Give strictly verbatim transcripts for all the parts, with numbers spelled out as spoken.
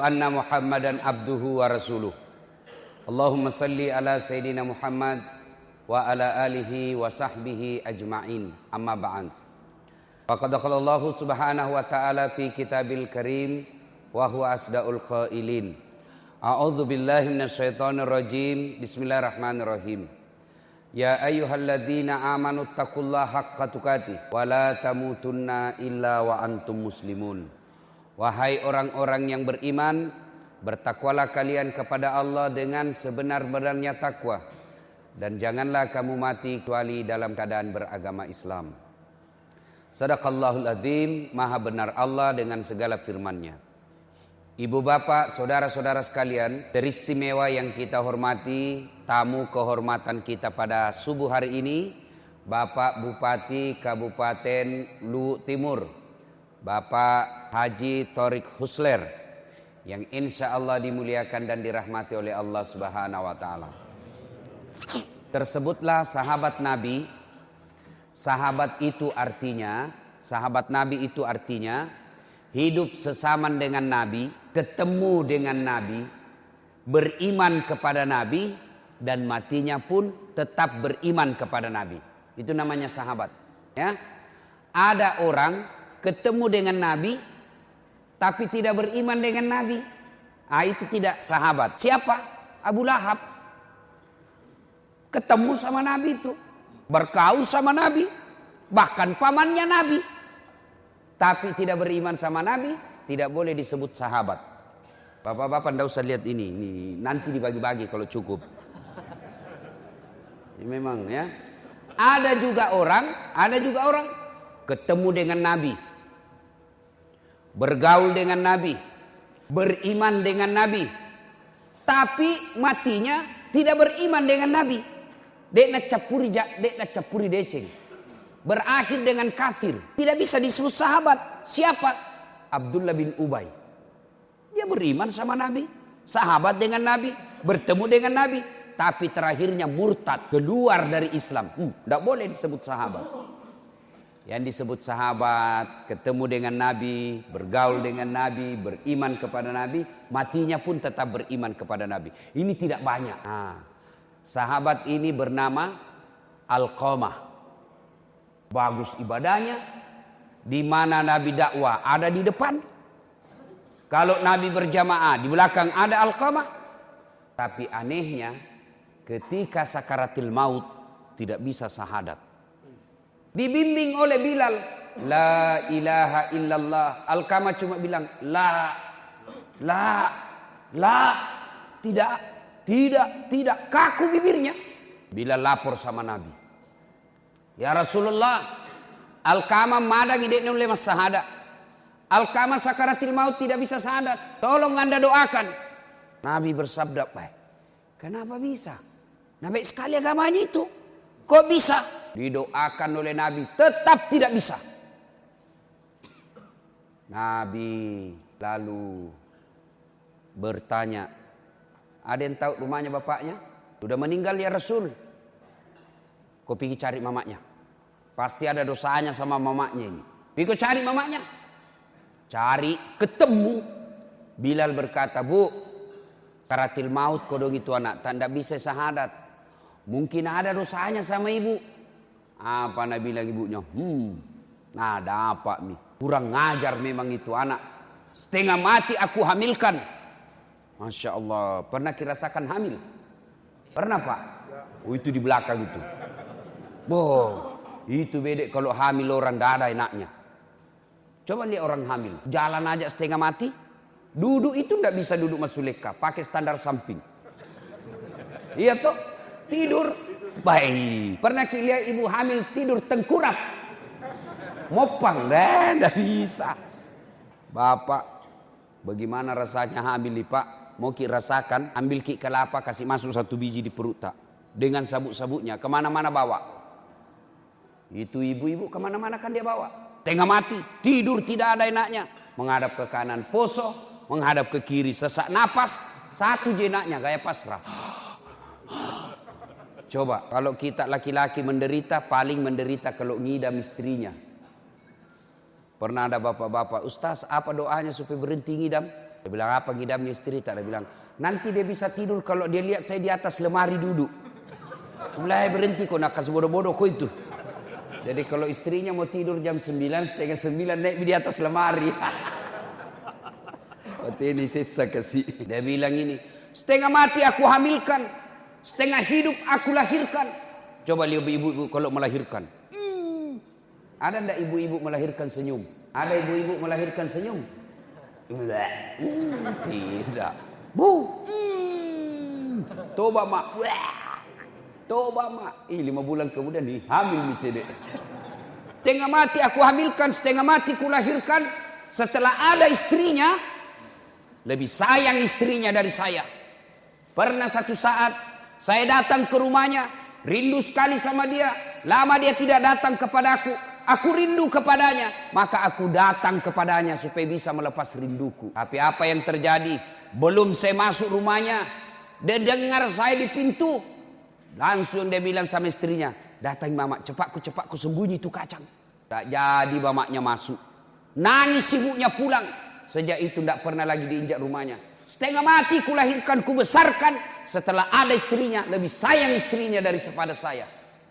asyhadu anna Muhammadan abduhu wa rasuluh. Allahumma salli ala Sayyidina Muhammad wa ala alihi wa sahbihi ajma'in. Amma ba'd. Faqad qala Allah subhanahu wa ta'ala fi kitabil karim wa huwa asdaqul qailin. A'udzu billahi minasyaitonir rajim. Bismillahirrahmanirrahim. Ya ayyuhalladzina amanu taqullaha haqqa tuqatih wa la tamutunna illa wa antum muslimun. Wahai orang-orang yang beriman, bertakwalah kalian kepada Allah dengan sebenar-benarnya takwa, dan janganlah kamu mati kecuali dalam keadaan beragama Islam. Sadaqallahul azim, maha benar Allah dengan segala firman-Nya. Ibu bapak, saudara-saudara sekalian, teristimewa yang kita hormati, tamu kehormatan kita pada subuh hari ini, Bapak Bupati Kabupaten Luwu Timur, Bapak Haji Thorik Husler, yang insya Allah dimuliakan dan dirahmati oleh Allah Subhanahu wa Ta'ala. Tersebutlah sahabat Nabi. Sahabat itu artinya, sahabat Nabi itu artinya hidup sesaman dengan Nabi, ketemu dengan Nabi, beriman kepada Nabi, dan matinya pun tetap beriman kepada Nabi. Itu namanya sahabat. Ya, ada orang ketemu dengan Nabi tapi tidak beriman dengan Nabi. Ah, itu tidak sahabat. Siapa? Abu Lahab. Ketemu sama Nabi itu, bergaul sama Nabi, bahkan pamannya Nabi, tapi tidak beriman sama Nabi, tidak boleh disebut sahabat. Bapak-bapak tidak usah lihat ini, ini nanti dibagi-bagi kalau cukup. Ini memang ya. Ada juga orang, ada juga orang ketemu dengan Nabi, bergaul dengan Nabi, beriman dengan Nabi, tapi matinya tidak beriman dengan Nabi. Dek nak capuri jak, dek nak capuri deceng. Berakhir dengan kafir. Tidak bisa disebut sahabat. Siapa? Abdullah bin Ubay. Dia beriman sama Nabi, sahabat dengan Nabi, bertemu dengan Nabi, tapi terakhirnya murtad, keluar dari Islam. Hmm, tidak boleh disebut sahabat. Yang disebut sahabat, ketemu dengan Nabi, bergaul dengan Nabi, beriman kepada Nabi, matinya pun tetap beriman kepada Nabi. Ini tidak banyak. Nah, sahabat ini bernama Alqamah. Bagus ibadahnya. Di mana Nabi dakwah ada di depan. Kalau Nabi berjamaah di belakang ada Alqamah. Tapi anehnya ketika sakaratil maut tidak bisa syahadat. Dibimbing oleh Bilal, la ilaha illallah. Alqamah cuma bilang la, la, la, tidak, tidak, tidak. Kaku bibirnya. Bilal lapor sama Nabi, ya Rasulullah, Alqamah madang ideknya oleh mas syahadat. Alqamah sakaratil maut tidak bisa syahadat. Tolong anda doakan. Nabi bersabda, baik. Kenapa bisa? Nabi sekali agamanya itu. Kok bisa? Didoakan oleh Nabi, tetap tidak bisa. Nabi lalu bertanya, ada yang tahu rumahnya bapaknya? Sudah meninggal ya Rasul. Kau pergi cari mamanya. Pasti ada dosanya sama mamanya ini. Pergi cari mamanya. Cari, ketemu. Bilal berkata, bu, sakaratil maut kodong itu anak, tak bisa syahadat. Mungkin ada dosanya sama ibu. Apa Nabi bilang ibunya? Hmm, nah dapat nih. Kurang ngajar memang itu anak. Setengah mati aku hamilkan. Masya Allah. Pernah kirasakan hamil? Pernah pak? Oh itu di belakang itu. Boh, itu bedek kalau hamil orang dah ada enaknya. Coba lihat orang hamil. Jalan aja setengah mati. Duduk itu tidak bisa duduk masuleka. Pakai standar samping. Iya toh? Tidur. Baik. Pernah lihat ibu hamil tidur tengkurap. Mopang. Dah, tidak bisa. Bapak, bagaimana rasanya hamil nih pak? Mau ki rasakan, ambil ki kelapa, kasih masuk satu biji di perut tak. Dengan sabuk-sabuknya, kemana-mana bawa. Itu ibu-ibu kemana-mana kan dia bawa. Tengah mati, tidur tidak ada enaknya. Menghadap ke kanan poso, menghadap ke kiri sesak napas. Satu jenaknya gaya pasrah. Coba kalau kita laki-laki menderita, paling menderita kalau ngidam istrinya. Pernah ada bapak-bapak, Ustaz apa doanya supaya berhenti ngidam? Dia bilang, apa ngidamnya istri tak? Dia bilang, nanti dia bisa tidur kalau dia lihat saya di atas lemari duduk. Mulai berhenti kok nak kasih bodoh-bodoh kok itu. Jadi kalau istrinya mau tidur jam sembilan, setengah sembilan naik di atas lemari. Ini sesa kasih. Dia bilang ini, setengah mati aku hamilkan, setengah hidup aku lahirkan. Coba lihat ibu-ibu kalau melahirkan. Hmm. Ada ndak ibu-ibu melahirkan senyum? Ada ibu-ibu melahirkan senyum? Hmm, tidak. Bu. Hmm. Toba mak. Toba mak. Ih, lima bulan kemudian nih hamil nih sedek. Setengah mati aku hamilkan, setengah mati ku lahirkan. Setelah ada istrinya, lebih sayang istrinya dari saya. Pernah satu saat saya datang ke rumahnya, rindu sekali sama dia. Lama dia tidak datang kepadaku. Aku rindu kepadanya, maka aku datang kepadanya supaya bisa melepas rinduku. Tapi apa yang terjadi? Belum saya masuk rumahnya, dia dengar saya di pintu. Langsung dia bilang sama istrinya, datang mama, cepatku cepatku sembunyi itu kacang. Tak jadi mamaknya masuk. Nangis ibunya pulang. Sejak itu tidak pernah lagi diinjak rumahnya. Setengah mati ku lahirkan, ku besarkan. Setelah ada istrinya, lebih sayang istrinya daripada saya.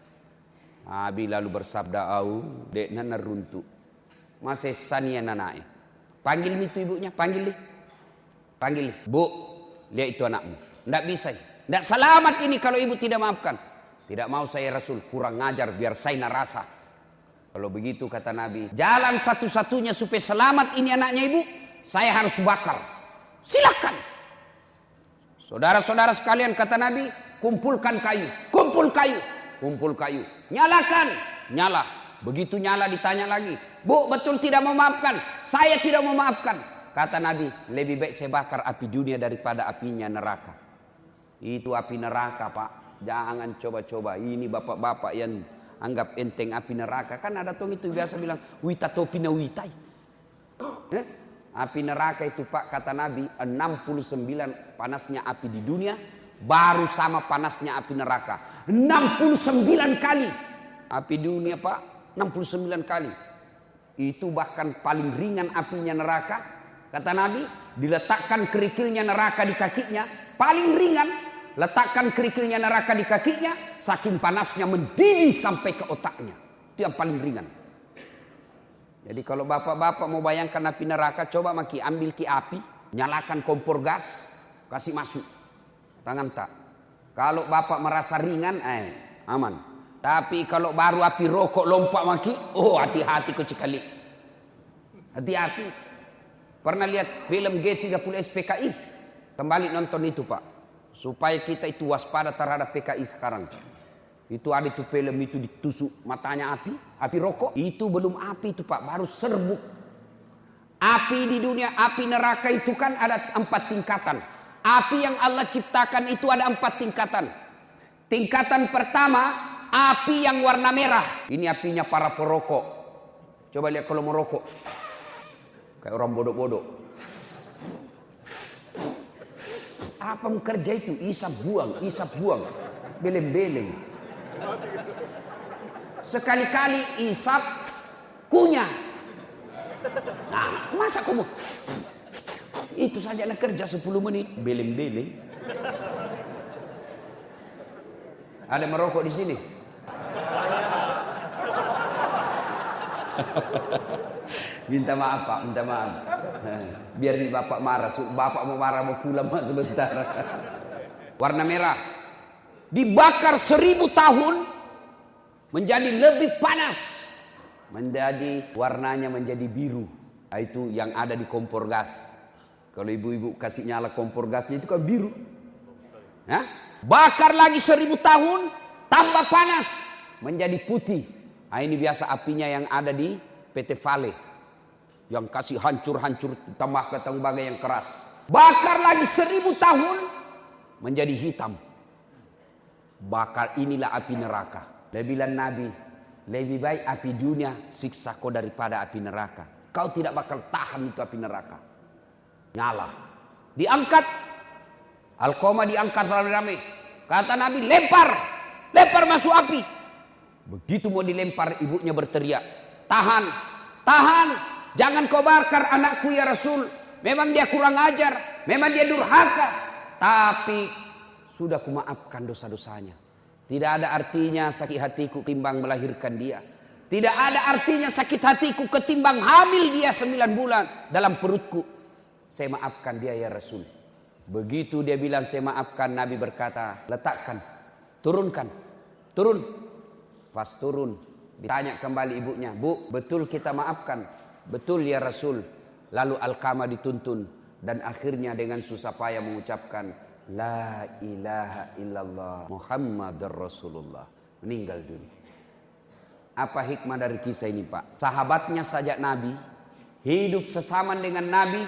Abi lalu bersabda, au dek nana runtuh. Masih sania nanai. Panggil itu ibunya, panggil dia. Panggil, bu, lihat itu anakmu. Tidak bisa, tidak selamat ini kalau ibu tidak maafkan. Tidak mau saya Rasul, kurang ngajar biar saya narasa. Kalau begitu kata Nabi, jalan satu-satunya supaya selamat ini anaknya ibu, saya harus bakar. Silakan. Saudara-saudara sekalian kata Nabi, kumpulkan kayu, kumpul kayu. Kumpul kayu, nyalakan, nyala. Begitu nyala ditanya lagi, bu betul tidak memaafkan? Saya tidak memaafkan. Kata Nabi, lebih baik saya bakar api dunia daripada apinya neraka. Itu api neraka pak, jangan coba-coba. Ini bapak-bapak yang anggap enteng api neraka. Kan ada tong itu biasa bilang, wita topi na witai. Eh? Api neraka itu pak kata Nabi, enam puluh sembilan panasnya api di dunia. Baru sama panasnya api neraka. enam puluh sembilan kali. Api dunia pak. enam puluh sembilan kali. Itu bahkan paling ringan apinya neraka. Kata Nabi. Diletakkan kerikilnya neraka di kakinya. Paling ringan. Letakkan kerikilnya neraka di kakinya. Saking panasnya mendidih sampai ke otaknya. Itu yang paling ringan. Jadi kalau bapak-bapak mau bayangkan api neraka. Coba maki ambil ki api. Nyalakan kompor gas. Kasih masuk. Tangan tak. Kalau bapak merasa ringan, eh aman. Tapi kalau baru api rokok lompat maki, oh hati-hati kau sekali. Hati-hati. Pernah lihat film G tiga puluh S P K I? Kembali nonton itu pak. Supaya kita itu waspada terhadap P K I sekarang. Itu ada itu film itu ditusuk matanya api, api rokok. Itu belum api itu pak, baru serbuk. Api di dunia, api neraka itu kan ada empat tingkatan. Api yang Allah ciptakan itu ada empat tingkatan. Tingkatan pertama, api yang warna merah. Ini apinya para perokok. Coba lihat kalau merokok. Kayak orang bodoh-bodoh. Apa kerja itu? Isap buang, isap buang. Beleng-beleng. Sekali-kali isap, kunyah. Nah, masa kamu... Itu saja nak kerja sepuluh menit. Beleng-beleng. Ada merokok di sini. Minta maaf pak, minta maaf. Biar di bapak marah. Bapak mau marah mau pulang mak sebentar. Warna merah. Dibakar seribu tahun. Menjadi lebih panas. Menjadi warnanya menjadi biru. Itu yang ada di kompor gas. Kalau ibu-ibu kasih nyala kompor gasnya itu kan biru. Hah? Bakar lagi seribu tahun, tambah panas, menjadi putih. Nah, ini biasa apinya yang ada di P T Vale. Yang kasih hancur-hancur, tambah ke tembaga yang keras. Bakar lagi seribu tahun, menjadi hitam. Bakar inilah api neraka. Dia bilang Nabi, lebih baik api dunia siksa kau daripada api neraka. Kau tidak bakal tahan itu api neraka. Nyala, diangkat, Alqamah diangkat ramai-ramai. Kata Nabi, lempar, lempar masuk api. Begitu mau dilempar, ibunya berteriak, tahan, tahan, jangan kau bakar anakku ya Rasul. memang dia kurang ajar, memang dia durhaka, tapi sudah kumaafkan dosa-dosanya. Tidak ada artinya sakit hatiku ketimbang melahirkan dia. Tidak ada artinya sakit hatiku ketimbang hamil dia sembilan bulan dalam perutku. Saya maafkan dia ya Rasul. Begitu dia bilang saya maafkan, Nabi berkata, letakkan, turunkan, turun. Pas turun, ditanya kembali ibunya, Bu, betul kita maafkan? Betul ya Rasul. Lalu Alqamah dituntun dan akhirnya dengan susah payah mengucapkan La ilaha illallah Muhammadar Rasulullah. Meninggal dunia. Apa hikmah dari kisah ini Pak? Sahabatnya saja Nabi, hidup sesama dengan Nabi,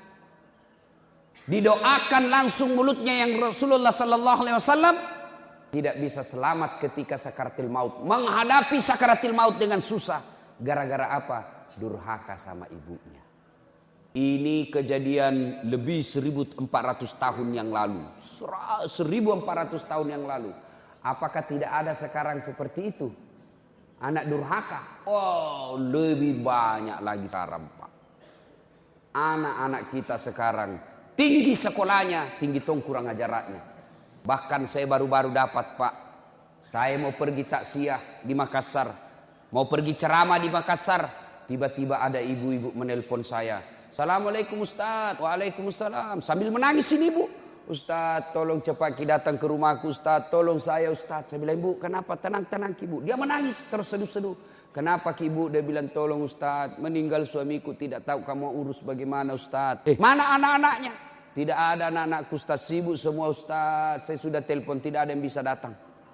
didoakan langsung mulutnya yang Rasulullah Sallallahu Alaihi Wasallam tidak bisa selamat ketika sakaratil maut, menghadapi sakaratil maut dengan susah. Gara-gara apa? Durhaka sama ibunya. Ini kejadian lebih seribu empat ratus tahun yang lalu. seribu empat ratus tahun yang lalu. Apakah tidak ada sekarang seperti itu? Anak durhaka. Oh, lebih banyak lagi sekarang Pak. Anak-anak kita sekarang tinggi sekolahnya, tinggi tong kurang ajarannya. Bahkan saya baru-baru dapat Pak. Saya mau pergi taksiyah di Makassar. Mau pergi ceramah di Makassar. Tiba-tiba ada ibu-ibu menelpon saya. Assalamualaikum Ustaz. Waalaikumsalam. Sambil menangis ini ibu. Ustaz, tolong cepat ki datang ke rumahku Ustaz. Tolong saya Ustaz. Saya bilang, ibu kenapa? Tenang-tenang ki ibu. Dia menangis terseduh-seduh. Kenapa ki ibu? Dia bilang, tolong Ustaz. Meninggal suamiku, tidak tahu kamu urus bagaimana Ustaz. Eh, mana anak-anaknya? Tidak ada anak-anakku Ustaz. Sibuk semua Ustaz. Saya sudah telepon, tidak ada yang bisa datang.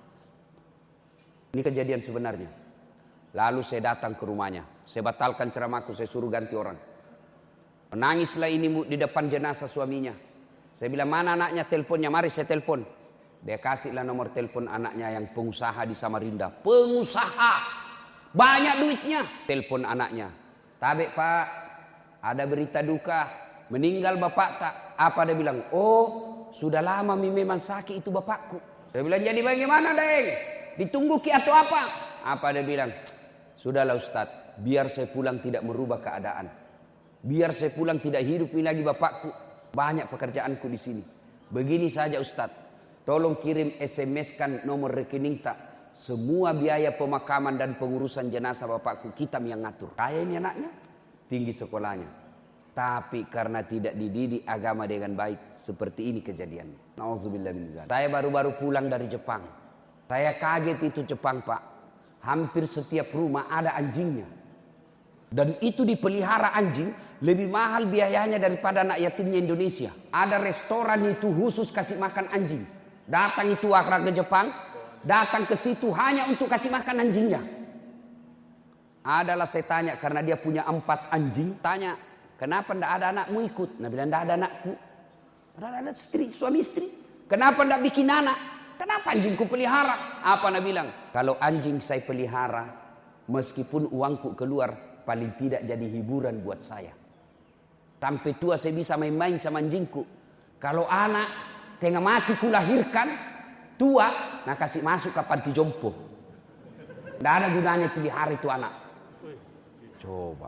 Ini kejadian sebenarnya. Lalu saya datang ke rumahnya. Saya batalkan ceramahku, saya suruh ganti orang. Menangislah ini di depan jenazah suaminya. Saya bilang, mana anaknya, teleponnya, mari saya telepon. Dia kasihlah nomor telepon anaknya yang pengusaha di Samarinda. Pengusaha, banyak duitnya. Telepon anaknya. Tabek Pak, ada berita duka, meninggal bapak tak. Apa dia bilang? Oh, sudah lama memang sakit itu bapakku. Saya bilang, jadi bagaimana Deng? Ditunggu ki atau apa? Apa dia bilang? Sudahlah Ustaz, biar saya pulang tidak merubah keadaan. Biar saya pulang tidak hidup ini lagi bapakku. Banyak pekerjaanku di sini. Begini saja Ustaz, tolong kirim S M S-kan nomor rekening tak. Semua biaya pemakaman dan pengurusan jenazah bapakku kita yang ngatur. Kaya ini anaknya, tinggi sekolahnya. Tapi karena tidak dididik agama dengan baik, seperti ini kejadiannya. Nauzubillah min dzalik. Saya baru-baru pulang dari Jepang. Saya kaget itu Jepang Pak. Hampir setiap rumah ada anjingnya. Dan itu dipelihara anjing lebih mahal biayanya daripada anak yatimnya Indonesia. Ada restoran itu khusus kasih makan anjing. Datang itu orang ke Jepang, datang ke situ hanya untuk kasih makan anjingnya. Adalah saya tanya karena dia punya empat anjing. Tanya, kenapa tidak ada anakmu ikut? Nah bilang, tidak ada anakku. Padahal ada istri, suami istri. Kenapa tidak bikin anak? Kenapa anjingku pelihara? Apa nak bilang? Kalau anjing saya pelihara, meskipun uangku keluar, paling tidak jadi hiburan buat saya. Sampai tua saya bisa main-main sama anjingku. Kalau anak setengah mati ku lahirkan, tua, nah kasih masuk ke panti jompo. Tidak ada gunanya pelihara itu anak. Coba.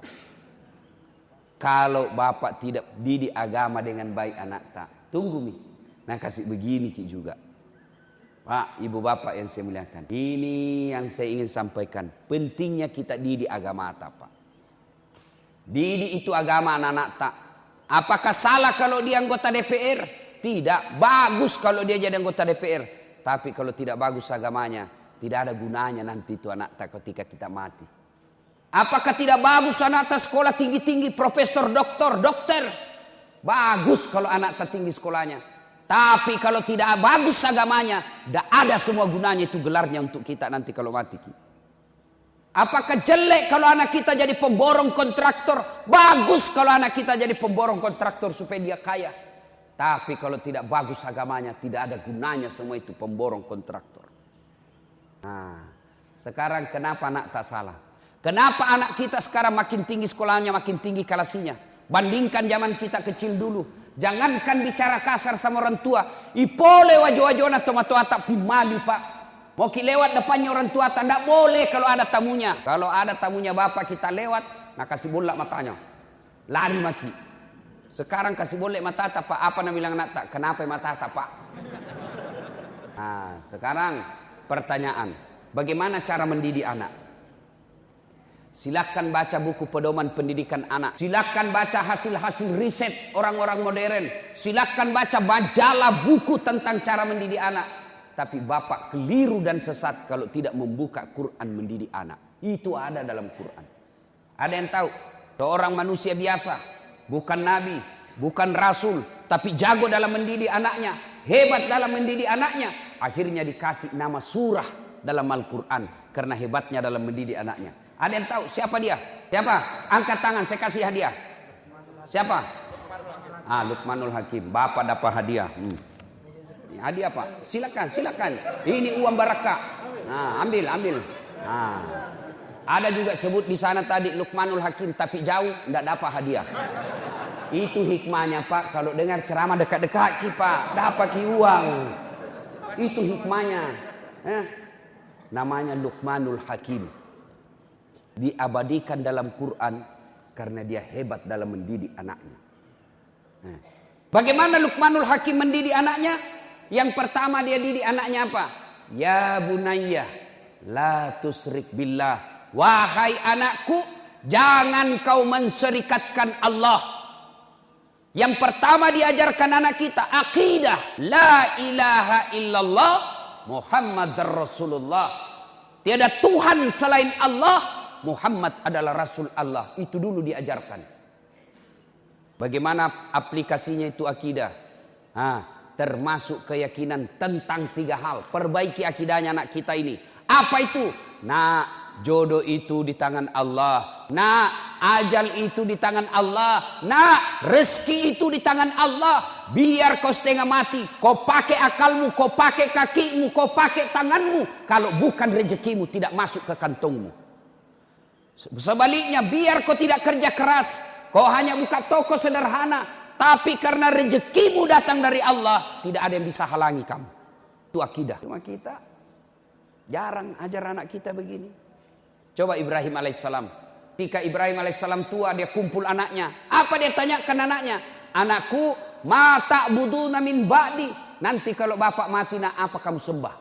Kalau bapak tidak didik agama dengan baik anak tak, tunggu mi. Nah kasih begini ki juga. Pak, ibu bapak yang saya muliakan. Ini yang saya ingin sampaikan. Pentingnya kita didik agama tak Pak. Didik itu agama anak-anak tak. Apakah salah kalau dia anggota D P R? Tidak. Bagus kalau dia jadi anggota D P R. Tapi kalau tidak bagus agamanya, tidak ada gunanya nanti itu anak tak ketika kita mati. Apakah tidak bagus anak tak sekolah tinggi-tinggi, profesor, doktor, dokter? Bagus kalau anak tak tinggi sekolahnya. Tapi kalau tidak bagus agamanya, tidak ada semua gunanya itu gelarnya untuk kita nanti kalau mati. Apakah jelek kalau anak kita jadi pemborong kontraktor? Bagus kalau anak kita jadi pemborong kontraktor supaya dia kaya. Tapi kalau tidak bagus agamanya, tidak ada gunanya semua itu pemborong kontraktor. Nah, sekarang kenapa anak tak salah? Kenapa anak kita sekarang makin tinggi sekolahnya, makin tinggi kelasnya? Bandingkan zaman kita kecil dulu. Jangankan bicara kasar sama orang tua. Ipole wajah-wajahnya tomato atap pimali Pak. Mau ki lewat depannya orang tua tak boleh kalau ada tamunya. Kalau ada tamunya bapak kita lewat, nak kasih bola matanya. Lari maki. Sekarang kasih boleh mata pak. Apa nama bilang anak tak? Kenapa mata pak? Nah, sekarang pertanyaan, bagaimana cara mendidik anak? Silahkan baca buku pedoman pendidikan anak. Silahkan baca hasil-hasil riset orang-orang modern. Silahkan baca majalah buku tentang cara mendidik anak. Tapi bapak keliru dan sesat kalau tidak membuka Quran mendidik anak. Itu ada dalam Quran. Ada yang tahu? Seorang manusia biasa, bukan nabi, bukan rasul, tapi jago dalam mendidik anaknya, hebat dalam mendidik anaknya. Akhirnya dikasih nama surah dalam Al-Quran karena hebatnya dalam mendidik anaknya. Ada yang tahu siapa dia? Siapa? Angkat tangan, saya kasih hadiah. Siapa? Ah, Luqmanul Hakim. Bapak dapat hadiah. Hmm. Hadiah pak? Silakan, silakan. Ini uang barakah. Nah, ambil, ambil. Nah. Ada juga sebut di sana tadi Luqmanul Hakim, tapi jauh tidak dapat hadiah. Itu hikmahnya pak. Kalau dengar ceramah dekat-dekat ki pak, dapat ki uang. Itu hikmahnya. Eh? Namanya Luqmanul Hakim. Diabadikan dalam Quran karena dia hebat dalam mendidik anaknya. Eh. Bagaimana Luqmanul Hakim mendidik anaknya? Yang pertama dia didik anaknya apa? Ya bunayya, la tusrik billah. Wahai anakku, jangan kau menserikatkan Allah. Yang pertama diajarkan anak kita akidah la ilaha illallah Muhammadar Rasulullah. Tiada Tuhan selain Allah, Muhammad adalah Rasul Allah. Itu dulu diajarkan. Bagaimana aplikasinya itu akidah? Ha, termasuk keyakinan tentang tiga hal. Perbaiki akidahnya anak kita ini. Apa itu? Nah, jodoh itu di tangan Allah. Nah, ajal itu di tangan Allah. Nah, rezeki itu di tangan Allah. Biar kau setengah mati, kau pakai akalmu, kau pakai kakimu, kau pakai tanganmu. Kalau bukan rezekimu tidak masuk ke kantongmu. Sebaliknya, biar kau tidak kerja keras, kau hanya buka toko sederhana, tapi karena rezekimu datang dari Allah, tidak ada yang bisa halangi kamu. Itu akidah. Cuma kita jarang ajar anak kita begini. Coba Ibrahim alaihissalam. Ketika Ibrahim alaihissalam tua, dia kumpul anaknya. Apa dia tanyakan anaknya? Anakku, ma ta'buduna min ba'di. Nanti kalau bapak mati, nak apa kamu sembah?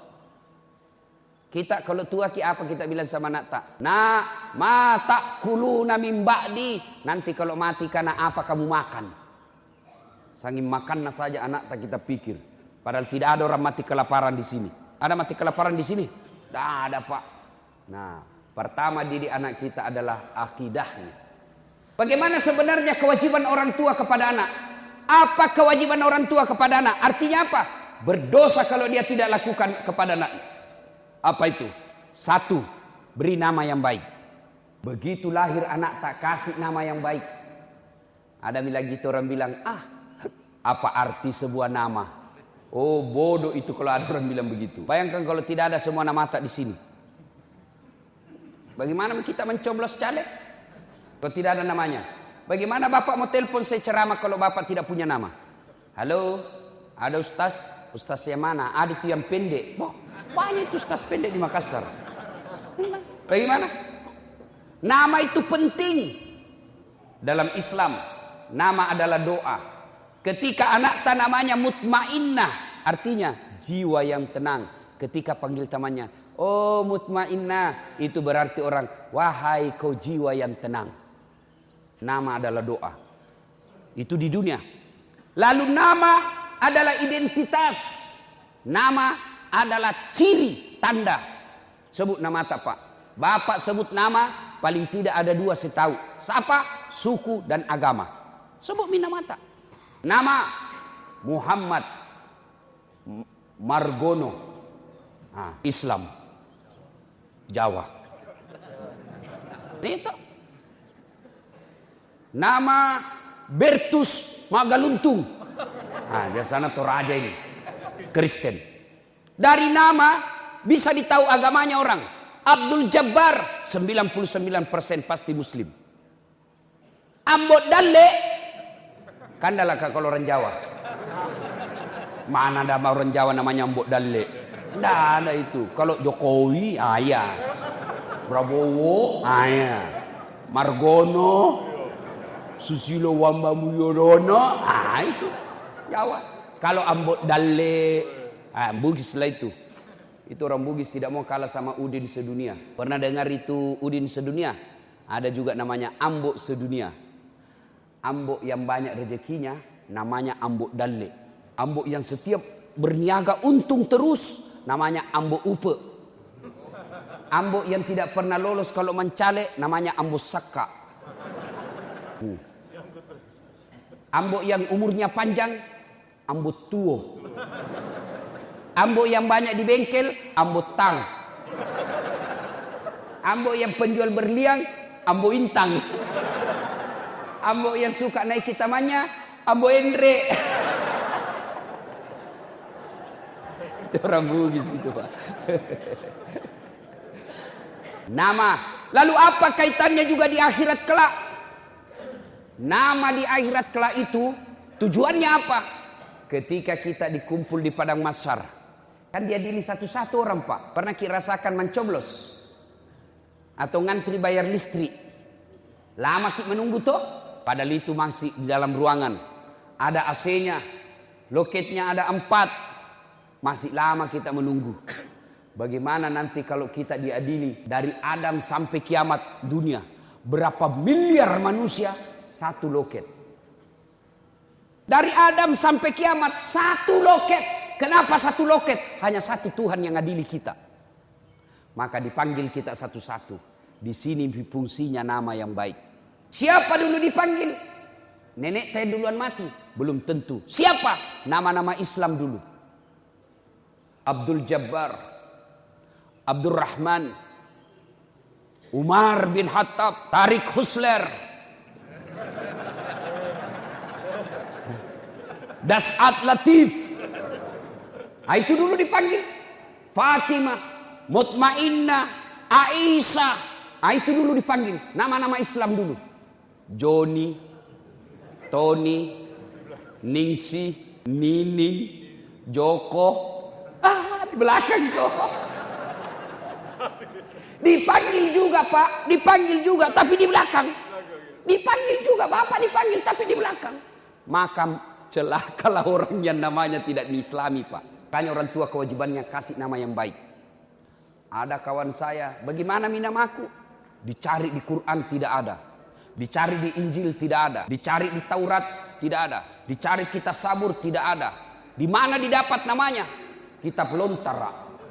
Kita kalau tua, ki apa kita bilang sama anak tak? Nak, ma ta'kuluna min ba'di. Nanti kalau mati, karena apa kamu makan? Sangin makannya saja anak tak kita pikir. Padahal tidak ada orang mati kelaparan di sini. Ada mati kelaparan di sini? Tidak ada pak. Nah, pertama didik anak kita adalah akidahnya. Bagaimana sebenarnya kewajiban orang tua kepada anak? Apa kewajiban orang tua kepada anak? Artinya apa? Berdosa kalau dia tidak lakukan kepada anak. Apa itu? Satu, beri nama yang baik. Begitu lahir anak tak kasih nama yang baik. Ada bilang gitu, orang bilang, ah, apa arti sebuah nama? Oh, bodoh itu kalau ada orang bilang begitu. Bayangkan kalau tidak ada semua nama tak di sini. Bagaimana kita mencoblos caleg kalau tidak ada namanya? Bagaimana bapak mau telepon saya ceramah kalau bapak tidak punya nama? Halo, ada ustaz? Ustaz yang mana? Ada itu yang pendek. Wah, banyak itu ustaz pendek di Makassar. Bagaimana? Nama itu penting. Dalam Islam, nama adalah doa. Ketika anak tak namanya mutmainnah, artinya jiwa yang tenang. Ketika panggil temannya, oh mutmainnah, itu berarti orang, wahai kau jiwa yang tenang. Nama adalah doa. Itu di dunia. Lalu nama adalah identitas. Nama adalah ciri, tanda. Sebut nama tak pak? Bapak sebut nama, paling tidak ada dua saya tahu. Siapa? Suku dan agama. Sebut nama tak? Nama Muhammad Margono, ah, Islam, Jawa. Itu. Nama Bertus Magaluntung. Ah, di sana tuh raja ini, Kristen. Dari nama bisa ditahu agamanya orang. Abdul Jabbar sembilan puluh sembilan persen pasti Muslim. Ambot Dalle, kandalah kalau orang Jawa. Mana ada orang Jawa namanya Ambot Dalle? Tidak ada itu. Kalau Jokowi, ayah. Prabowo, ayah. Margono, Susilo Wamba Muyorono. Ah itu Jawa. Kalau Ambok Dalle, ah, Bugis lah itu. Itu orang Bugis tidak mau kalah sama Udin sedunia. Pernah dengar itu Udin sedunia? Ada juga namanya Ambok sedunia. Ambok yang banyak rezekinya namanya Ambok Dalle. Ambok yang setiap berniaga untung terus namanya Ambok Upe. Ambok yang tidak pernah lolos kalau mencalek namanya Ambok Saka. Hmm. Ambok yang umurnya panjang Ambok Tuo. Ambok yang banyak di bengkel Ambok Tang. Ambok yang penjual berliang Ambok Intang. Ambok yang suka naik tamannya Ambok Endre. Itu orang Bugis itu, Pak. Nama. Lalu apa kaitannya juga di akhirat kelak? Nama di akhirat kelak itu tujuannya apa? Ketika kita dikumpul di padang mahsyar, kan diadili satu-satu orang, Pak. Pernah kita rasakan mencoblos atau ngantri bayar listrik? Lama kita menunggu toh? Padahal itu masih di dalam ruangan. Ada A C-nya, loketnya ada empat. Masih lama kita menunggu. Bagaimana nanti kalau kita diadili dari Adam sampai kiamat dunia? Berapa miliar manusia? Satu loket. Dari Adam sampai kiamat satu loket. Kenapa satu loket? Hanya satu Tuhan yang adili kita. Maka dipanggil kita satu-satu. Di sini fungsinya nama yang baik. Siapa dulu dipanggil? Nenek saya duluan mati? Belum tentu. Siapa? Nama-nama Islam dulu. Abdul Jabbar, Abdul Rahman, Umar bin Khattab, Tariq Husler, Das'at Latif. Nah, itu dulu dipanggil. Fatimah, Mutmainnah, Aisyah. Nah, itu dulu dipanggil. Nama-nama Islam dulu. Joni, Tony, Ningsi, Nining, Joko. Ah, di belakang kok. Dipanggil juga, Pak. Dipanggil juga, tapi di belakang. Dipanggil juga, Bapak dipanggil, tapi di belakang. Maka celakalah orang yang namanya tidak diislami, Pak. Tanya orang tua kewajibannya kasih nama yang baik. Ada kawan saya, bagaimana minam aku? Dicari di Quran tidak ada. Dicari di Injil tidak ada. Dicari di Taurat tidak ada. Dicari kitab Sabur tidak ada. Di mana didapat namanya? Kitab Lontara.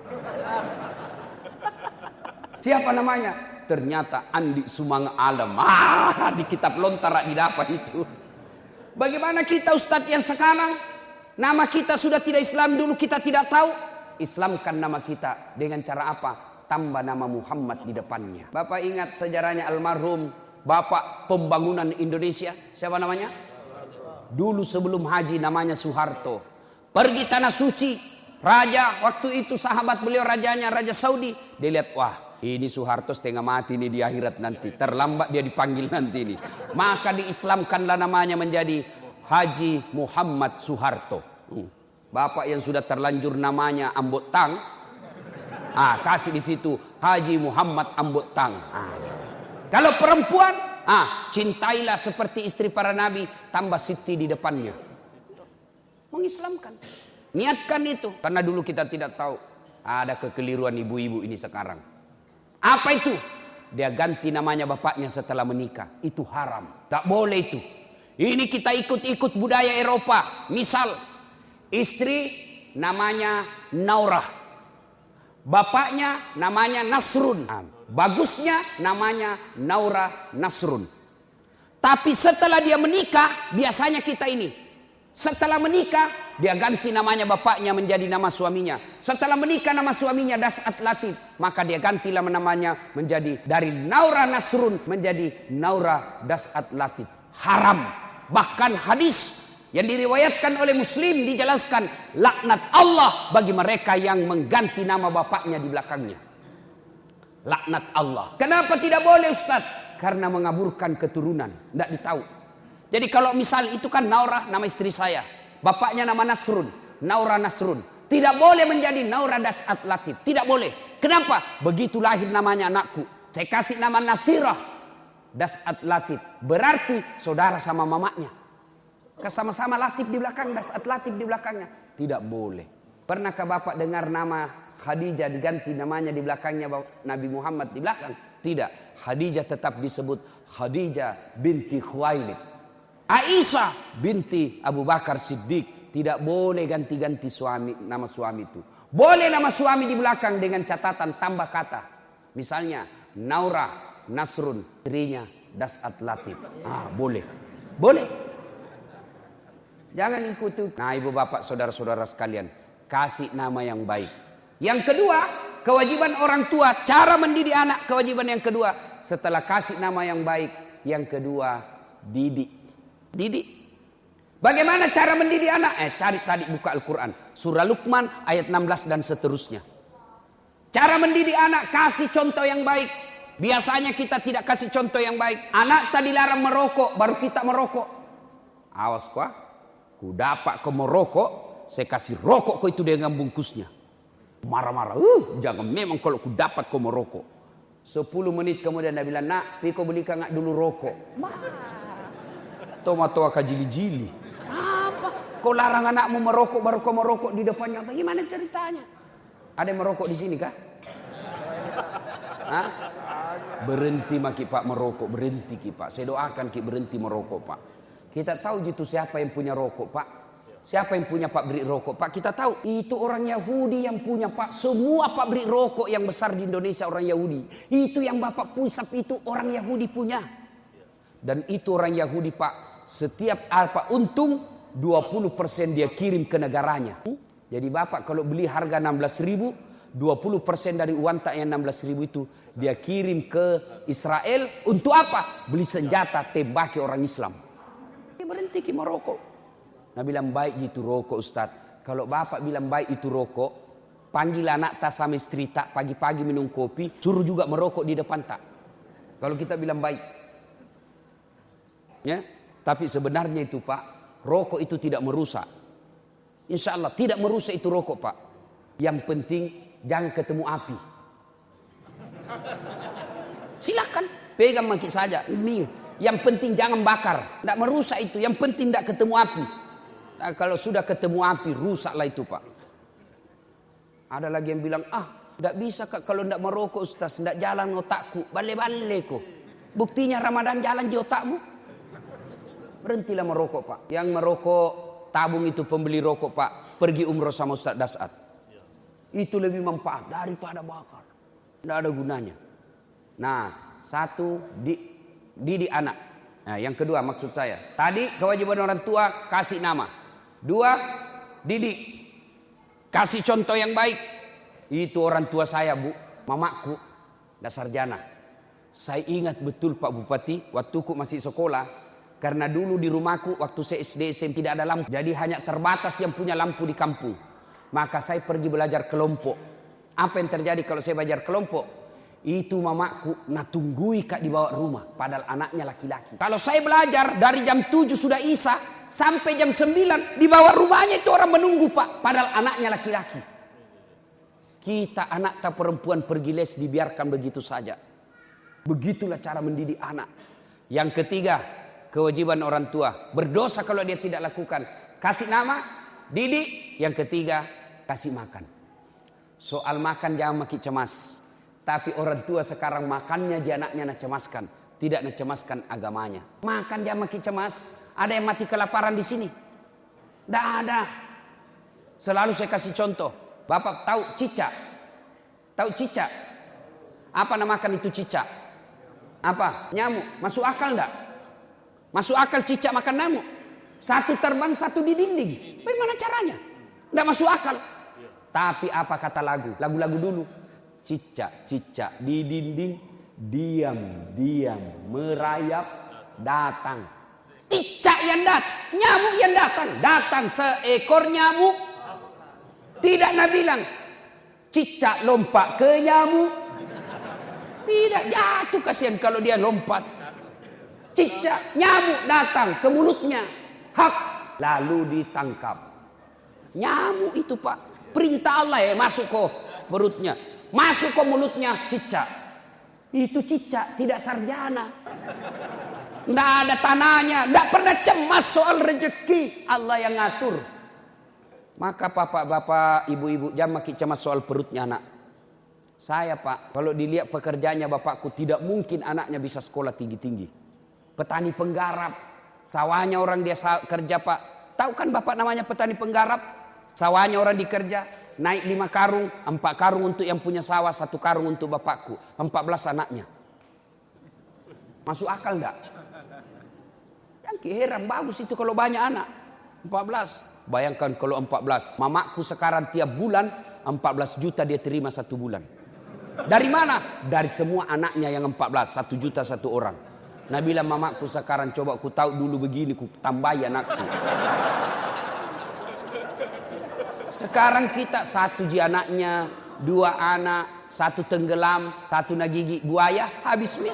Siapa namanya? Ternyata Andi Sumang Alam. Ah, di kitab Lontara didapat itu. Bagaimana kita Ustadz yang sekarang? Nama kita sudah tidak Islam, dulu kita tidak tahu. Islamkan nama kita dengan cara apa? Tambah nama Muhammad di depannya. Bapak ingat sejarahnya almarhum Bapak Pembangunan Indonesia? Siapa namanya? Dulu sebelum haji namanya Soeharto. Pergi tanah suci. Raja waktu itu sahabat beliau rajanya Raja Saudi. Dia lihat, wah ini Soeharto setengah mati nih di akhirat nanti. Terlambat dia dipanggil nanti nih. Maka diislamkanlah namanya menjadi Haji Muhammad Soeharto. Hmm. Bapak yang sudah terlanjur namanya Ambok Tang. Ah, kasih di situ Haji Muhammad Ambok Tang. Ah. Kalau perempuan, ah, cintailah seperti istri para nabi, tambah Siti di depannya. Mengislamkan. Niatkan itu. Karena dulu kita tidak tahu. Ada kekeliruan ibu-ibu ini sekarang. Apa itu? Dia ganti namanya bapaknya setelah menikah. Itu haram. Tak boleh itu. Ini kita ikut-ikut budaya Eropa. Misal, istri namanya Naurah. Bapaknya namanya Nasrun. Bagusnya namanya Naura Nasrun. Tapi setelah dia menikah, biasanya kita ini. Setelah menikah, dia ganti namanya bapaknya menjadi nama suaminya. Setelah menikah nama suaminya Das'at Latif. Maka dia gantilah namanya menjadi dari Naura Nasrun menjadi Naura Das'at Latif. Haram. Bahkan hadis yang diriwayatkan oleh Muslim dijelaskan. Laknat Allah bagi mereka yang mengganti nama bapaknya di belakangnya. Laknat Allah. Kenapa tidak boleh Ustaz? Karena mengaburkan keturunan. Tidak ditahu. Jadi kalau misal itu kan Naura nama istri saya. Bapaknya nama Nasrun. Naura Nasrun. Tidak boleh menjadi Naura Das'at Latif. Tidak boleh. Kenapa? Begitu lahir namanya anakku. Saya kasih nama Nasirah. Das'at Latif. Berarti saudara sama mamanya. Sama-sama Latif di belakang, Das'at Latif di belakangnya. Tidak boleh. Pernahkah Bapak dengar nama Khadijah diganti namanya di belakangnya Nabi Muhammad di belakang? Tidak. Khadijah tetap disebut Khadijah binti Khuwailid. Aisyah binti Abu Bakar Siddiq. Tidak boleh ganti-ganti suami, nama suami itu. Boleh nama suami di belakang dengan catatan tambah kata. Misalnya Naura Nasrun, istrinya Das'at Latif. Ah, boleh. Boleh. Jangan ikuti. Nah, ibu bapak, saudara-saudara sekalian, kasih nama yang baik. Yang kedua, kewajiban orang tua, cara mendidik anak, kewajiban yang kedua. Setelah kasih nama yang baik, yang kedua, didik. Didik. Bagaimana cara mendidik anak? Eh, cari tadi buka Al-Quran. Surah Luqman ayat enam belas dan seterusnya. Cara mendidik anak, kasih contoh yang baik. Biasanya kita tidak kasih contoh yang baik. Anak tadi larang merokok, baru kita merokok. Awas kau, ku dapat kau merokok, saya kasih rokok kau itu dengan bungkusnya. Marah-marah, uh, jangan memang kalau ku dapat kau merokok. Sepuluh menit kemudian dia bilang, nak, pi kau belikan ngak dulu rokok. Toma-toa kajili-jili. Apa? Kau larang anakmu merokok, baru kau merokok di depannya. Bagaimana ceritanya? Ada yang merokok di sini kah? Hah? Berhenti maki pak merokok, berhenti ki pak. Saya doakan ki berhenti merokok pak. Kita tahu gitu siapa yang punya rokok pak. Siapa yang punya pabrik rokok pak. Kita tahu itu orang Yahudi yang punya pak. Semua pabrik rokok yang besar di Indonesia orang Yahudi. Itu yang bapak pusap itu orang Yahudi punya. Dan itu orang Yahudi pak. Setiap apa untung dua puluh persen dia kirim ke negaranya. Jadi bapak kalau beli harga enam belas ribu. dua puluh persen dari uang tak yang enam belas ribu itu dia kirim ke Israel untuk apa? Beli senjata tembaki orang Islam. Dia berhenti ki merokok. Nah bilang baik itu rokok Ustaz. Kalau bapak bilang baik itu rokok, panggil anak tak sama istri tak pagi-pagi minum kopi, suruh juga merokok di depan tak. Kalau kita bilang baik. Ya, tapi sebenarnya itu Pak, rokok itu tidak merusak. Insya Allah tidak merusak itu rokok Pak. Yang penting jangan ketemu api. Silakan pegang maki saja. Ini yang penting jangan bakar. Tidak merusak itu. Yang penting tidak ketemu api. Nah, kalau sudah ketemu api rusaklah itu Pak. Ada lagi yang bilang ah tidak bisa Kak kalau tidak merokok Ustaz. Tidak jalan otakku. Bale-bale kok. Buktinya Ramadan jalan di otakmu. Berhentilah merokok Pak. Yang merokok tabung itu pembeli rokok Pak. Pergi umroh sama Ustaz Das'at. Itu lebih manfaat daripada bakar. Tidak ada gunanya. Nah, satu di, didik anak. Nah, yang kedua maksud saya. Tadi kewajiban orang tua kasih nama. Dua, didik. Kasih contoh yang baik. Itu orang tua saya bu, mamaku, dasar jana. Saya ingat betul Pak Bupati, waktu ku masih sekolah. Karena dulu di rumahku waktu saya S D S M tidak ada lampu. Jadi hanya terbatas yang punya lampu di kampung. Maka saya pergi belajar kelompok. Apa yang terjadi kalau saya belajar kelompok? Itu mamaku natunggui kak di bawah rumah. Padahal anaknya laki-laki. Kalau saya belajar dari jam tujuh sudah isya. Sampai jam sembilan di bawah rumahnya itu orang menunggu Pak. Padahal anaknya laki-laki. Kita anak tak perempuan pergi les dibiarkan begitu saja. Begitulah cara mendidik anak. Yang ketiga, kewajiban orang tua. Berdosa kalau dia tidak lakukan. Kasih nama, didik. Yang ketiga, kasih makan. Soal makan jangan makin cemas. Tapi orang tua sekarang makannya dia anaknya nak cemaskan. Tidak nak cemaskan agamanya. Makan jangan makin cemas. Ada yang mati kelaparan di sini? Tidak ada. Selalu saya kasih contoh. Bapak tahu cicak? Tahu cicak? Apa namakan itu cicak? Apa? Nyamuk. Masuk akal enggak? Masuk akal cicak makan nyamuk? Satu terbang, satu di dinding. Bagaimana caranya? Enggak masuk akal. Tapi apa kata lagu? Lagu-lagu dulu. Cicak-cicak di dinding, diam-diam merayap datang. Cicak yang datang, nyamuk yang datang. Datang seekor nyamuk. Tidak nak bilang cicak lompat ke nyamuk. Tidak, jatuh kasihan kalau dia lompat. Cicak, nyamuk datang ke mulutnya. Hak, lalu ditangkap. Nyamuk itu Pak, perintah Allah ya masuk ke perutnya. Masuk ke mulutnya cicak. Itu cicak, tidak sarjana. Nggak ada tanahnya, nggak pernah cemas soal rezeki. Allah yang ngatur. Maka bapak-bapak, ibu-ibu, jangan makin cemas soal perutnya anak. Saya pak, kalau dilihat pekerjaannya bapakku, tidak mungkin anaknya bisa sekolah tinggi-tinggi. Petani penggarap, sawahnya orang dia kerja pak. Tahu kan bapak namanya petani penggarap? Sawahnya orang dikerja, naik lima karung, empat karung untuk yang punya sawah, satu karung untuk bapakku. Empat belas anaknya. Masuk akal enggak? Yang heran, bagus itu kalau banyak anak. Empat belas. Bayangkan kalau empat belas. Mamaku sekarang tiap bulan empat belas juta dia terima satu bulan. Dari mana? Dari semua anaknya yang empat belas. Satu juta satu orang. Nah bilang mamaku sekarang, coba ku tahu dulu begini, ku tambahi anakku. Sekarang kita satu ji anaknya, dua anak, satu tenggelam, satu nagigi buaya, habis nih.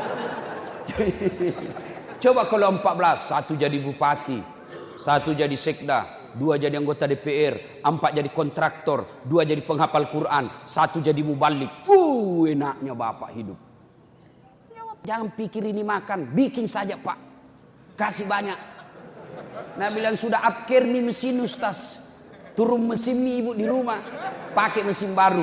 Coba kalau empat belas, satu jadi bupati, satu jadi sekda, dua jadi anggota D P R, empat jadi kontraktor, dua jadi penghafal Quran, satu jadi mubalik. Uh, enaknya bapak hidup. Jangan pikir ini makan, bikin saja pak. Kasih banyak. Nah bilang sudah upgrade nih mesin ustaz. Turun mesin nih ibu di rumah. Pakai mesin baru.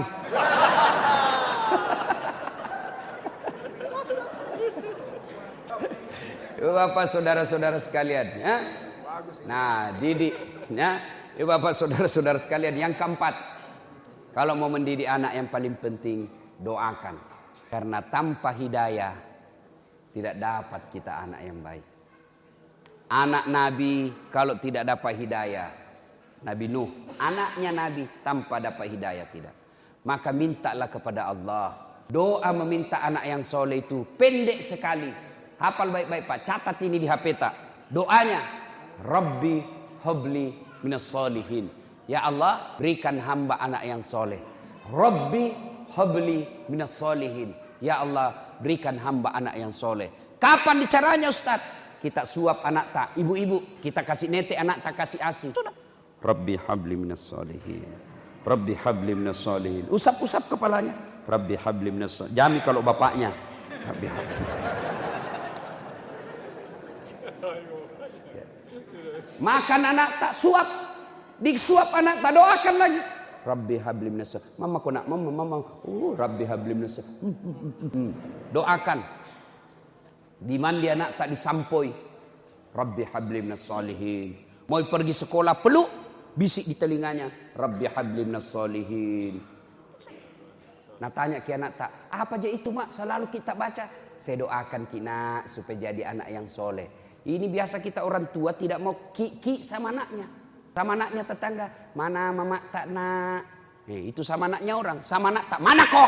Bapak saudara-saudara sekalian. Ya? Nah didik. Ya? Bapak saudara-saudara sekalian. Yang keempat. Kalau mau mendidik anak yang paling penting. Doakan. Karena tanpa hidayah. Tidak dapat kita anak yang baik. Anak Nabi kalau tidak dapat hidayah. Nabi Nuh, anaknya Nabi tanpa dapat hidayah tidak. Maka mintalah kepada Allah. Doa meminta anak yang soleh itu pendek sekali. Hafal baik-baik pak, catat ini di H P tak. Doanya, Rabbi habli minas solihin. Ya Allah, berikan hamba anak yang soleh. Rabbi habli minas solihin. Ya Allah, berikan hamba anak yang soleh. Kapan caranya Ustaz? Kita suap anak tak, ibu-ibu. Kita kasih nete anak tak, kasih asi. Sudah. Rabbi habli minas solihin. Rabbi habli minas solihin. Usap-usap kepalanya. Rabbi habli minas solihin. Jami kalau bapaknya. Rabbi habli minas solihin. Makan anak tak, suap. Disuap anak tak, doakan lagi. Rabbi habli minas solihin. Mama kau nak, mama, mama. Oh, Rabbi habli minas solihin. Hmm, hmm, hmm, hmm. Doakan. Di mandi anak tak disampoi. Rabbi habli minas solihin. Mau pergi sekolah peluk, bisik di telinganya. Rabbi habli minas solihin. Nah tanya ke anak tak, apa aja itu mak selalu kita baca? Saya doakan kina supaya jadi anak yang soleh. Ini biasa kita orang tua tidak mau ki-ki sama anaknya. Sama anaknya tetangga. Mana mama tak nak? Eh, itu sama anaknya orang. Sama anak tak, mana kok?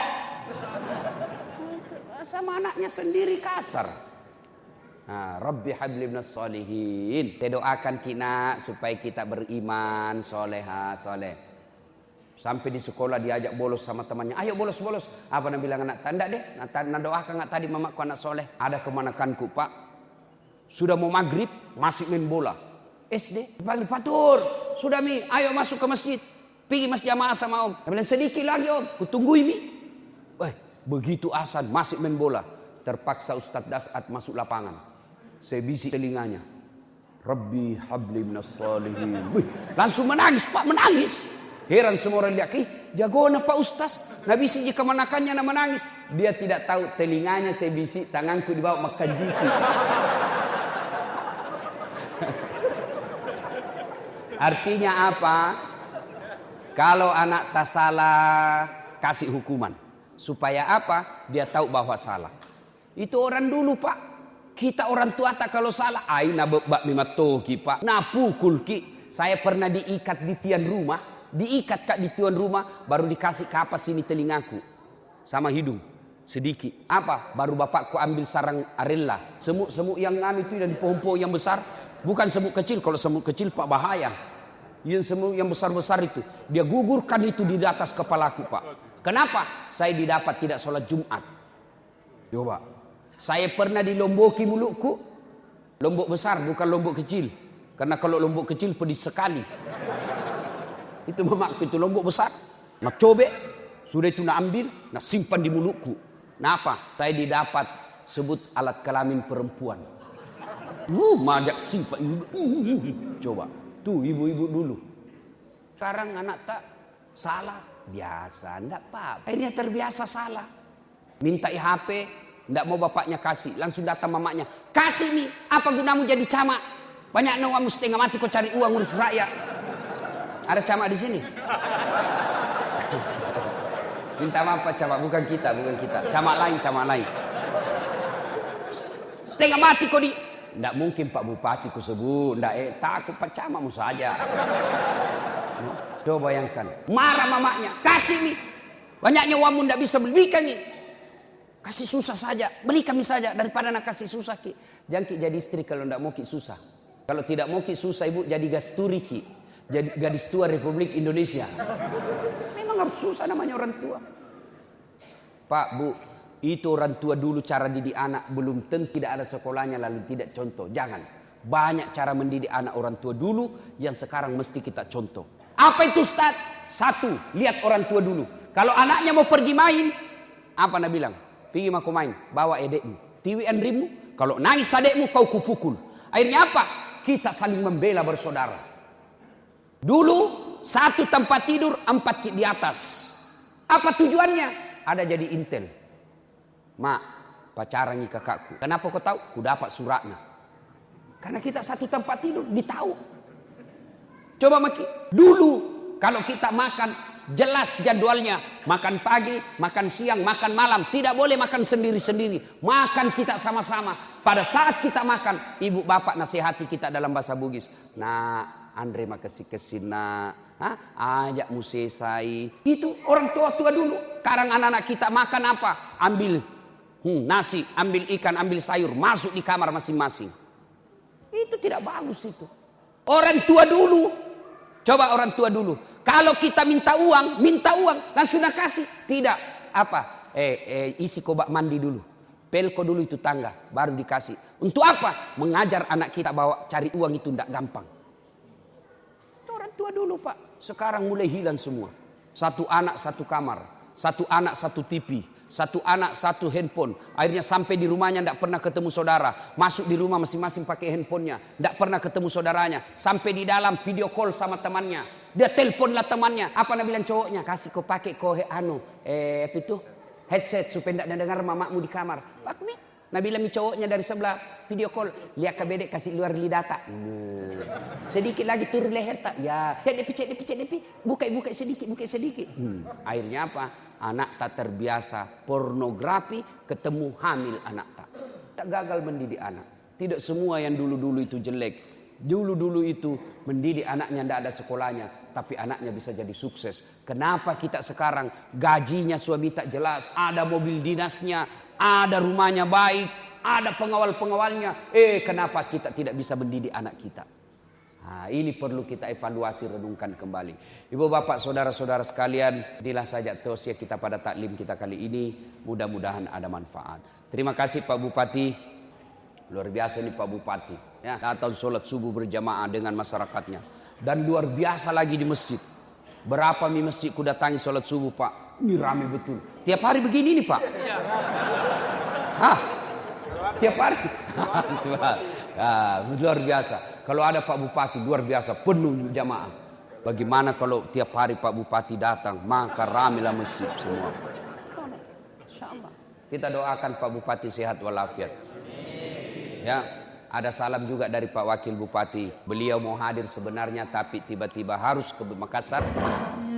Sama anaknya sendiri kasar. Nah, Rabbi habli minas solihin. Saya doakan kita supaya kita beriman, soleha, soleh. Sampai di sekolah diajak bolos sama temannya. Ayo bolos-bolos. Apa nak bilang anak? Tanda deh. Nah doakan nggak tadi mamaku anak soleh. Ada kemanakanku pak. Sudah mau maghrib masih main bola. S D. Panggil Fatur. Sudah mi. Ayo masuk ke masjid. Pergi masjid jamaah sama om. Dia bilang sedikit lagi om. Kutunggu ini. Eh, begitu asan masih main bola. Terpaksa Ustadz Dasat masuk lapangan. Saya bisik telinganya. Rabbi habli minas solihin. Langsung menangis pak, menangis. Heran semua orang lihat. Eh jago na pak Ustaz. Nah bisik jika manakannya na menangis. Dia tidak tahu telinganya saya bisik. Tanganku dibawa makan jiki. Artinya apa? Kalau anak tak salah, kasih hukuman. Supaya apa? Dia tahu bahwa salah. Itu orang dulu pak. Kita orang tua tak kalau salah. Aina bebak mimatoki pak. Nah pukul ki. Saya pernah diikat di tiang rumah. Diikat kak di tiang rumah. Baru dikasih kapas sini telingaku. Sama hidung. Sedikit. Apa? Baru bapakku ambil sarang arella. Semut-semut yang ngami itu dan di pohon-pohon yang besar. Bukan semut kecil. Kalau semut kecil pak bahaya. Yang semut yang besar-besar itu. Dia gugurkan itu di atas kepalaku pak. Kenapa? Saya didapat tidak sholat Jumat. Coba. Saya pernah dilomboki mulutku. Lombok besar bukan lombok kecil. Karena kalau lombok kecil pedis sekali. Itu mamaku itu lombok besar. Nak cobek. Sudah itu nak ambil. Nak simpan di mulutku. Kenapa? Saya didapat sebut alat kelamin perempuan. Uh, majak sifat ibu. Uh, coba, tuh ibu-ibu dulu. Sekarang anak tak salah, biasa, enggak apa-apa. Akhirnya terbiasa salah. Minta H P, enggak mau bapaknya kasih, langsung datang mamanya. Kasih nih, apa gunamu jadi camat? Banyak nawamu setengah mati kau cari uang urus rakyat. Ada camat di sini? Minta maaf Pak camat, bukan kita, bukan kita. Camat lain, camat lain. Setengah mati kau di... Nggak mungkin Pak Bupati ku sebut. Nggak, eh, takut Pak camatmu saja. Coba bayangkan. Marah mamanya. Kasih nih. Banyaknya uangmu nggak bisa belikan nih. Kasih susah saja. Beli kami saja. Daripada nak kasih susah ki. Jangan ki jadi istri kalau nggak mau ki susah. Kalau tidak mau ki susah ibu jadi gasturi ki. Jadi gadis tua Republik Indonesia. Memang harus susah namanya orang tua. Pak, Bu. Itu orang tua dulu cara didik anak belum tentu tidak ada sekolahnya lalu tidak contoh. Jangan. Banyak cara mendidik anak orang tua dulu yang sekarang mesti kita contoh. Apa itu Ustaz? Satu, lihat orang tua dulu. Kalau anaknya mau pergi main, apa nak bilang? Pergi aku main, bawa edekmu. Tiwian rimu, kalau nangis adekmu kau kupukul. Akhirnya apa? Kita saling membela bersaudara. Dulu satu tempat tidur, empat di atas. Apa tujuannya? Ada jadi intel. Mak, pacaran nih kakakku. Kenapa kau tahu? Ku dapat suratnya. Karena kita satu tempat tidur, ditahu. Coba maki. Dulu kalau kita makan jelas jadwalnya. Makan pagi, makan siang, makan malam. Tidak boleh makan sendiri-sendiri. Makan kita sama-sama. Pada saat kita makan, ibu bapak nasihati kita dalam bahasa Bugis. Nah, Andre makasih kesina. Hah? Ajak musesai. Itu orang tua-tua dulu. Sekarang anak-anak kita makan apa? Ambil Hmm, nasi, ambil ikan, ambil sayur, masuk di kamar masing-masing. Itu tidak bagus itu. Orang tua dulu, coba orang tua dulu. Kalau kita minta uang, minta uang, langsung nak kasih. Tidak, apa? Eh, eh isi kobak mandi dulu. Pelko dulu itu tangga, baru dikasih. Untuk apa? Mengajar anak kita bahwa cari uang itu tidak gampang. Itu orang tua dulu Pak. Sekarang mulai hilang semua. Satu anak, satu kamar. Satu anak, satu T V. Satu anak, satu handphone. Akhirnya sampai di rumahnya tidak pernah ketemu saudara. Masuk di rumah masing-masing pakai handphonenya. Tidak pernah ketemu saudaranya. Sampai di dalam video call sama temannya. Dia teleponlah temannya. Apa nak bilang cowoknya? Kasih kau pakai kau anu. Eh, apa itu? Headset supaya tidak dengar mamamu di kamar. Pak mi. Nah bilang mi cowoknya dari sebelah video call. Lihat ke bedek kasih luar lidah tak. Hmm. Sedikit lagi turun leher tak. Ya. Cek depi, cek depi, cek depi. Buka-buka sedikit, buka sedikit. Hmm. Akhirnya apa? Anak tak terbiasa pornografi, ketemu hamil anak tak. Tak gagal mendidik anak. Tidak semua yang dulu-dulu itu jelek. Dulu-dulu itu mendidik anaknya tidak ada sekolahnya. Tapi anaknya bisa jadi sukses. Kenapa kita sekarang gajinya suami tak jelas. Ada mobil dinasnya, ada rumahnya baik, ada pengawal-pengawalnya. Eh kenapa kita tidak bisa mendidik anak kita? Nah, ini perlu kita evaluasi, renungkan kembali. Ibu bapak saudara-saudara sekalian, inilah saja tausiah kita pada taklim kita kali ini. Mudah-mudahan ada manfaat. Terima kasih Pak Bupati. Luar biasa nih Pak Bupati. Ya, datang sholat subuh berjamaah dengan masyarakatnya. Dan luar biasa lagi di masjid. Berapa mi masjid ku datangi sholat subuh Pak. Ini rame betul. Tiap hari begini nih Pak. Hah? Tiap hari? Ya, luar biasa. Kalau ada Pak Bupati luar biasa penuh jamaah. Bagaimana kalau tiap hari Pak Bupati datang maka ramilah masjid semua. Insyaallah. Kita doakan Pak Bupati sehat walafiat. Ya, ada salam juga dari Pak Wakil Bupati. Beliau mau hadir sebenarnya tapi tiba-tiba harus ke Makassar.